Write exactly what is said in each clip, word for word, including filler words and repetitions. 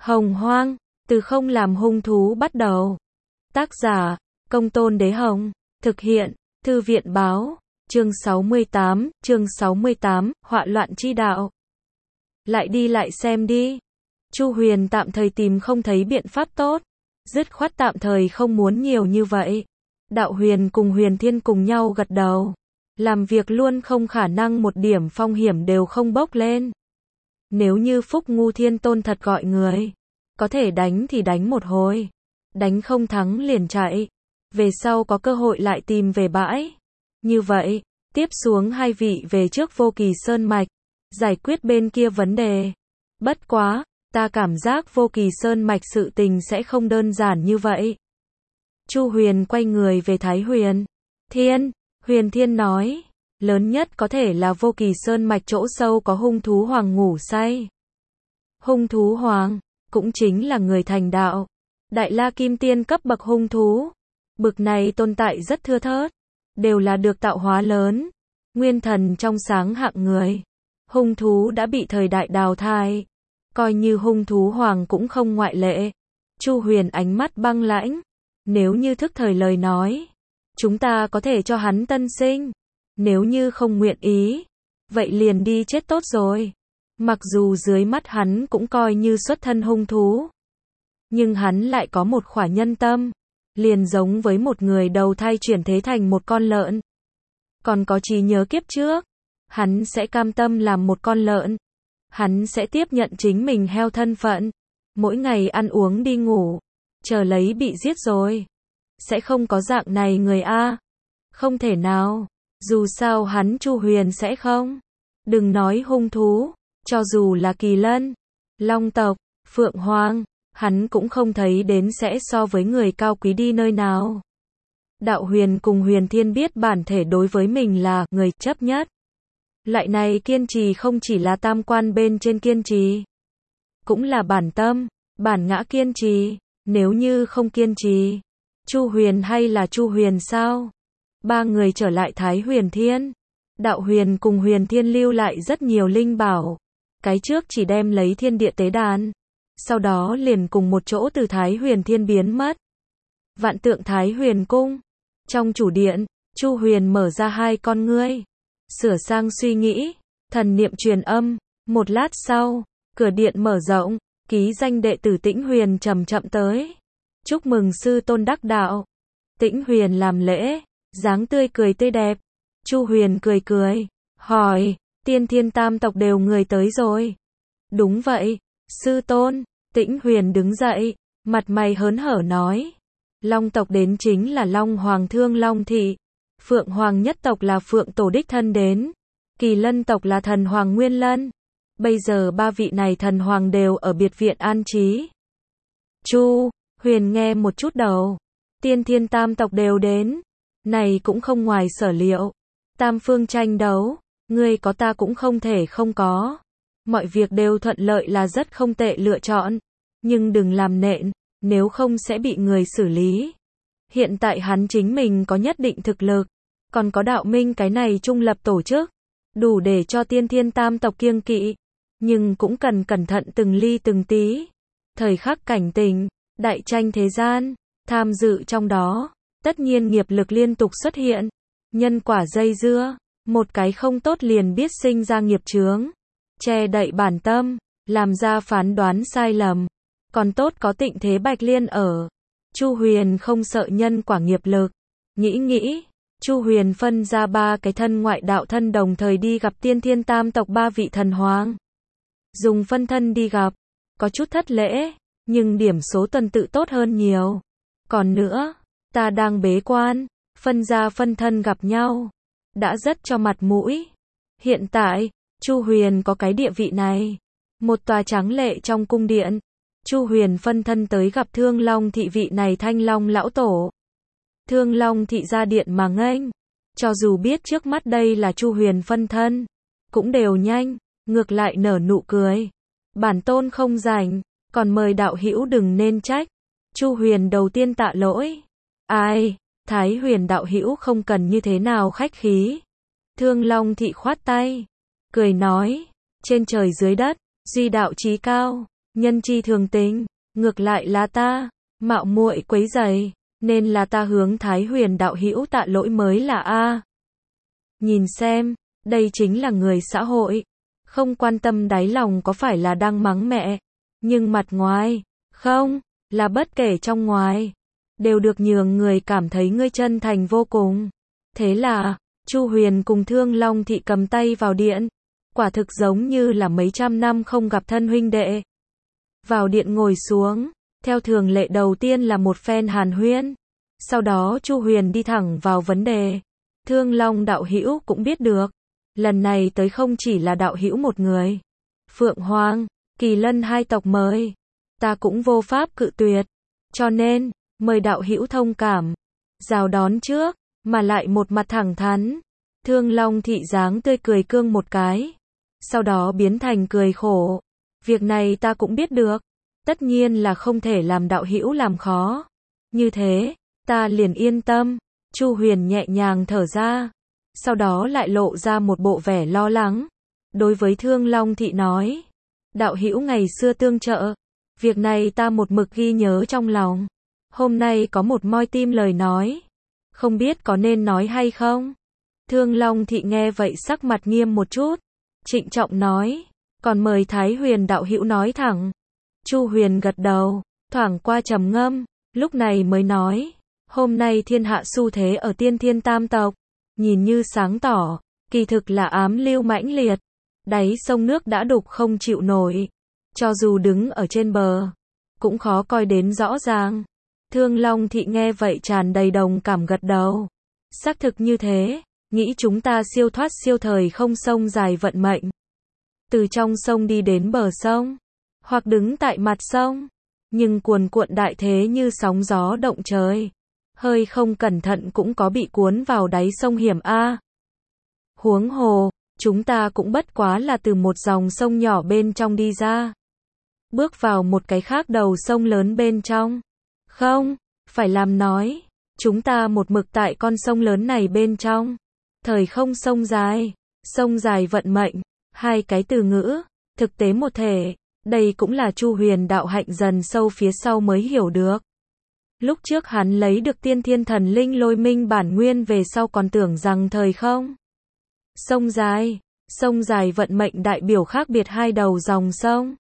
Hồng Hoang, từ không làm hung thú bắt đầu. Tác giả, Công Tôn Đế Hồng. Thực hiện, Thư viện Báo. Chương sáu mươi tám, chương sáu mươi tám, họa loạn chi đạo. Lại đi lại xem đi. Chu Huyền tạm thời tìm không thấy biện pháp tốt. Dứt khoát tạm thời không muốn nhiều như vậy. Đạo Huyền cùng Huyền Thiên cùng nhau gật đầu. Làm việc luôn không khả năng một điểm phong hiểm đều không bốc lên. Nếu như Phúc Ngu Thiên Tôn thật gọi người, có thể đánh thì đánh một hồi. Đánh không thắng liền chạy. Về sau có cơ hội lại tìm về bãi. Như vậy, tiếp xuống hai vị về trước Vô Kỳ Sơn Mạch, giải quyết bên kia vấn đề. Bất quá, ta cảm giác Vô Kỳ Sơn Mạch sự tình sẽ không đơn giản như vậy. Chu Huyền quay người về Thái Huyền Thiên. Huyền Thiên nói, lớn nhất có thể là Vô Kỳ Sơn Mạch chỗ sâu có hung thú hoàng ngủ say. Hung thú hoàng, cũng chính là người thành đạo. Đại La Kim Tiên cấp bậc hung thú. Bực này tồn tại rất thưa thớt. Đều là được tạo hóa lớn. Nguyên thần trong sáng hạng người. Hung thú đã bị thời đại đào thải. Coi như hung thú hoàng cũng không ngoại lệ. Chu Huyền ánh mắt băng lãnh. Nếu như thức thời lời nói, chúng ta có thể cho hắn tân sinh. Nếu như không nguyện ý, vậy liền đi chết tốt rồi. Mặc dù dưới mắt hắn cũng coi như xuất thân hung thú, nhưng hắn lại có một khỏa nhân tâm. Liền giống với một người đầu thai chuyển thế thành một con lợn. Còn có trí nhớ kiếp trước, hắn sẽ cam tâm làm một con lợn. Hắn sẽ tiếp nhận chính mình heo thân phận. Mỗi ngày ăn uống đi ngủ, chờ lấy bị giết rồi. Sẽ không có dạng này người a. Không thể nào. Dù sao hắn Chu Huyền sẽ không. Đừng nói hung thú, cho dù là kỳ lân, long tộc, phượng hoàng, hắn cũng không thấy đến sẽ so với người cao quý đi nơi nào. Đạo Huyền cùng Huyền Thiên biết bản thể đối với mình là người chấp nhất. Loại này kiên trì không chỉ là tam quan bên trên kiên trì, cũng là bản tâm, bản ngã kiên trì. Nếu như không kiên trì, Chu Huyền hay là Chu Huyền sao? Ba người trở lại Thái Huyền Thiên. Đạo Huyền cùng Huyền Thiên lưu lại rất nhiều linh bảo. Cái trước chỉ đem lấy thiên địa tế đàn, sau đó liền cùng một chỗ từ Thái Huyền Thiên biến mất. Vạn Tượng Thái Huyền Cung. Trong chủ điện, Chu Huyền mở ra hai con ngươi, sửa sang suy nghĩ, thần niệm truyền âm. Một lát sau, cửa điện mở rộng, ký danh đệ tử Tĩnh Huyền chậm chậm tới. Chúc mừng sư tôn đắc đạo. Tĩnh Huyền làm lễ, dáng tươi cười tươi đẹp. Chu Huyền cười cười, hỏi, Tiên Thiên tam tộc đều người tới rồi. Đúng vậy, sư tôn. Tĩnh Huyền đứng dậy, mặt mày hớn hở nói. Long tộc đến chính là Long Hoàng Thương Long Thị. Phượng Hoàng nhất tộc là Phượng Tổ đích thân đến. Kỳ Lân tộc là Thần Hoàng Nguyên Lân. Bây giờ ba vị này thần hoàng đều ở biệt viện an trí. Chu Huyền nghe một chút đầu. Tiên Thiên tam tộc đều đến. Này cũng không ngoài sở liệu. Tam phương tranh đấu, ngươi có ta cũng không thể không có. Mọi việc đều thuận lợi là rất không tệ lựa chọn. Nhưng đừng làm nện, nếu không sẽ bị người xử lý. Hiện tại hắn chính mình có nhất định thực lực. Còn có đạo minh cái này trung lập tổ chức. Đủ để cho Tiên Thiên tam tộc kiêng kỵ. Nhưng cũng cần cẩn thận từng ly từng tí. Thời khắc cảnh tình, đại tranh thế gian, tham dự trong đó. Tất nhiên nghiệp lực liên tục xuất hiện. Nhân quả dây dưa. Một cái không tốt liền biết sinh ra nghiệp chướng. Che đậy bản tâm. Làm ra phán đoán sai lầm. Còn tốt có Tịnh Thế Bạch Liên ở. Chu Huyền không sợ nhân quả nghiệp lực. Nghĩ nghĩ. Chu Huyền phân ra ba cái thân ngoại đạo thân đồng thời đi gặp Tiên Thiên tam tộc ba vị thần hoàng. Dùng phân thân đi gặp. Có chút thất lễ. Nhưng điểm số tuần tự tốt hơn nhiều. Còn nữa, ta đang bế quan. Phân ra phân thân gặp nhau. Đã rất cho mặt mũi. Hiện tại, Chu Huyền có cái địa vị này. Một tòa tráng lệ trong cung điện. Chu Huyền phân thân tới gặp Thương Long Thị vị này Thanh Long lão tổ. Thương Long Thị ra điện mà nghênh. Cho dù biết trước mắt đây là Chu Huyền phân thân, cũng đều nhanh, ngược lại nở nụ cười. Bản tôn không rảnh, còn mời đạo hữu đừng nên trách. Chu Huyền đầu tiên tạ lỗi. Ai, Thái Huyền đạo hữu không cần như thế nào khách khí. Thương Long Thị khoát tay, cười nói, trên trời dưới đất, duy đạo chí cao, nhân chi thường tình, ngược lại là ta, mạo muội quấy rầy, nên là ta hướng Thái Huyền đạo hữu tạ lỗi mới là a. Nhìn xem, đây chính là người xã hội, không quan tâm đáy lòng có phải là đang mắng mẹ, nhưng mặt ngoài, không, là bất kể trong ngoài, đều được nhường người cảm thấy ngươi chân thành vô cùng. Thế là, Chu Huyền cùng Thương Long Thị cầm tay vào điện, quả thực giống như là mấy trăm năm không gặp thân huynh đệ. Vào điện ngồi xuống, theo thường lệ đầu tiên là một phen hàn huyên, sau đó Chu Huyền đi thẳng vào vấn đề. Thương Long đạo hữu cũng biết được, lần này tới không chỉ là đạo hữu một người, Phượng Hoàng, Kỳ Lân hai tộc mời, ta cũng vô pháp cự tuyệt, cho nên, mời đạo hữu thông cảm, rào đón trước, mà lại một mặt thẳng thắn. Thương Long Thị dáng tươi cười cương một cái, sau đó biến thành cười khổ. Việc này ta cũng biết được, tất nhiên là không thể làm đạo hữu làm khó. Như thế, ta liền yên tâm. Chu Huyền nhẹ nhàng thở ra, sau đó lại lộ ra một bộ vẻ lo lắng. Đối với Thương Long Thị nói, đạo hữu ngày xưa tương trợ, việc này ta một mực ghi nhớ trong lòng. Hôm nay có một moi tim lời nói, không biết có nên nói hay không? Thương Long Thị nghe vậy sắc mặt nghiêm một chút, trịnh trọng nói, còn mời Thái Huyền đạo hữu nói thẳng. Chu Huyền gật đầu, thoảng qua trầm ngâm, lúc này mới nói, hôm nay thiên hạ xu thế ở tiên thiên tam tộc, nhìn như sáng tỏ, kỳ thực là ám lưu mãnh liệt, đáy sông nước đã đục không chịu nổi, cho dù đứng ở trên bờ, cũng khó coi đến rõ ràng. Thương Long Thị nghe vậy tràn đầy đồng cảm gật đầu, xác thực như thế, nghĩ chúng ta siêu thoát siêu thời không sông dài vận mệnh, từ trong sông đi đến bờ sông, hoặc đứng tại mặt sông, nhưng cuồn cuộn đại thế như sóng gió động trời, hơi không cẩn thận cũng có bị cuốn vào đáy sông hiểm a. Huống hồ, chúng ta cũng bất quá là từ một dòng sông nhỏ bên trong đi ra, bước vào một cái khác đầu sông lớn bên trong. Không, phải làm nói, chúng ta một mực tại con sông lớn này bên trong. Thời không sông dài, sông dài vận mệnh, hai cái từ ngữ, thực tế một thể, đây cũng là Chu Huyền đạo hạnh dần sâu phía sau mới hiểu được. Lúc trước hắn lấy được tiên thiên thần linh lôi minh bản nguyên về sau còn tưởng rằng thời không sông dài, sông dài vận mệnh đại biểu khác biệt hai đầu dòng sông.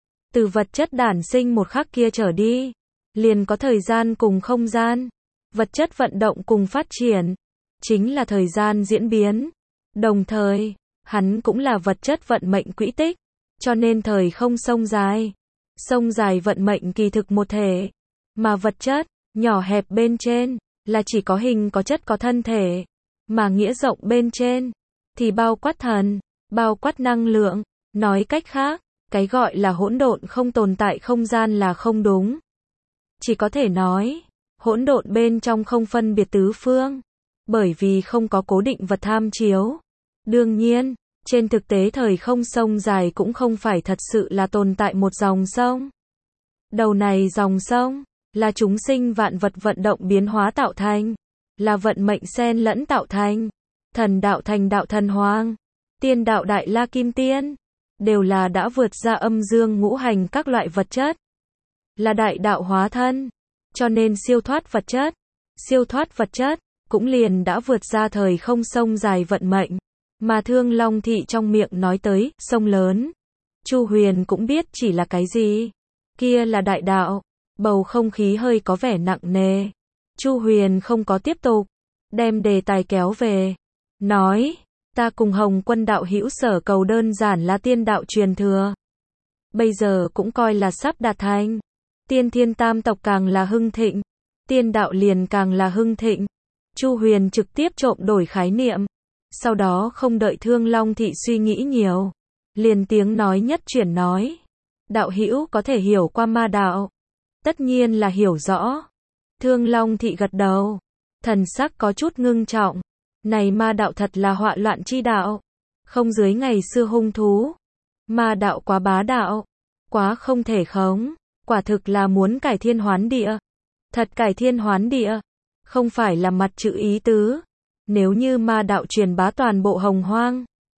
Từ vật chất đản sinh một khắc kia trở đi, liền có thời gian cùng không gian, vật chất vận động cùng phát triển, chính là thời gian diễn biến. Đồng thời, hắn cũng là vật chất vận mệnh quỹ tích, cho nên thời không sông dài, sông dài vận mệnh kỳ thực một thể, mà vật chất, nhỏ hẹp bên trên, là chỉ có hình có chất có thân thể, mà nghĩa rộng bên trên, thì bao quát thần, bao quát năng lượng, nói cách khác, cái gọi là hỗn độn không tồn tại không gian là không đúng. Chỉ có thể nói, hỗn độn bên trong không phân biệt tứ phương, bởi vì không có cố định vật tham chiếu. Đương nhiên, trên thực tế thời không sông dài cũng không phải thật sự là tồn tại một dòng sông. Đầu này dòng sông, là chúng sinh vạn vật vận động biến hóa tạo thành, là vận mệnh xen lẫn tạo thành, thần đạo thành đạo thần hoàng, tiên đạo đại la kim tiên, đều là đã vượt ra âm dương ngũ hành các loại vật chất, là đại đạo hóa thân, cho nên siêu thoát vật chất, siêu thoát vật chất, cũng liền đã vượt ra thời không sông dài vận mệnh, mà Thương Long Thị trong miệng nói tới, sông lớn, Chu Huyền cũng biết chỉ là cái gì, kia là đại đạo. Bầu không khí hơi có vẻ nặng nề, Chu Huyền không có tiếp tục, đem đề tài kéo về, nói, ta cùng Hồng Quân đạo hữu sở cầu đơn giản là tiên đạo truyền thừa, bây giờ cũng coi là sắp đạt thành, tiên thiên tam tộc càng là hưng thịnh, tiên đạo liền càng là hưng thịnh. Chu Huyền trực tiếp trộm đổi khái niệm, sau đó không đợi Thương Long Thị suy nghĩ nhiều, liền tiếng nói nhất chuyển nói, đạo hữu có thể hiểu qua ma đạo, tất nhiên là hiểu rõ. Thương Long Thị gật đầu, thần sắc có chút ngưng trọng, này ma đạo thật là họa loạn chi đạo, không dưới ngày xưa hung thú, ma đạo quá bá đạo, quá không thể khống, quả thực là muốn cải thiên hoán địa, thật cải thiên hoán địa, không phải là mặt chữ ý tứ, nếu như ma đạo truyền bá toàn bộ hồng hoang,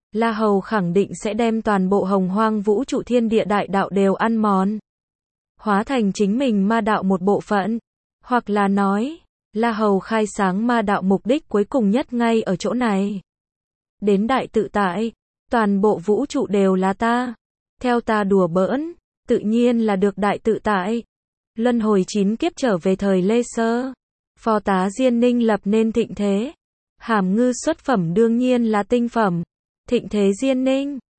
La Hầu khẳng định sẽ đem toàn bộ hồng hoang vũ trụ thiên địa đại đạo đều ăn mòn, hóa thành chính mình ma đạo một bộ phận. Hoặc là nói, La Hầu khai sáng ma đạo mục đích cuối cùng nhất ngay ở chỗ này. Đến đại tự tại, toàn bộ vũ trụ đều là ta. Theo ta đùa bỡn, tự nhiên là được đại tự tại. Luân hồi chín kiếp trở về thời Lê Sơ. Phò tá Diên Ninh lập nên thịnh thế. Hàm Ngư xuất phẩm đương nhiên là tinh phẩm. Thịnh thế Diên Ninh.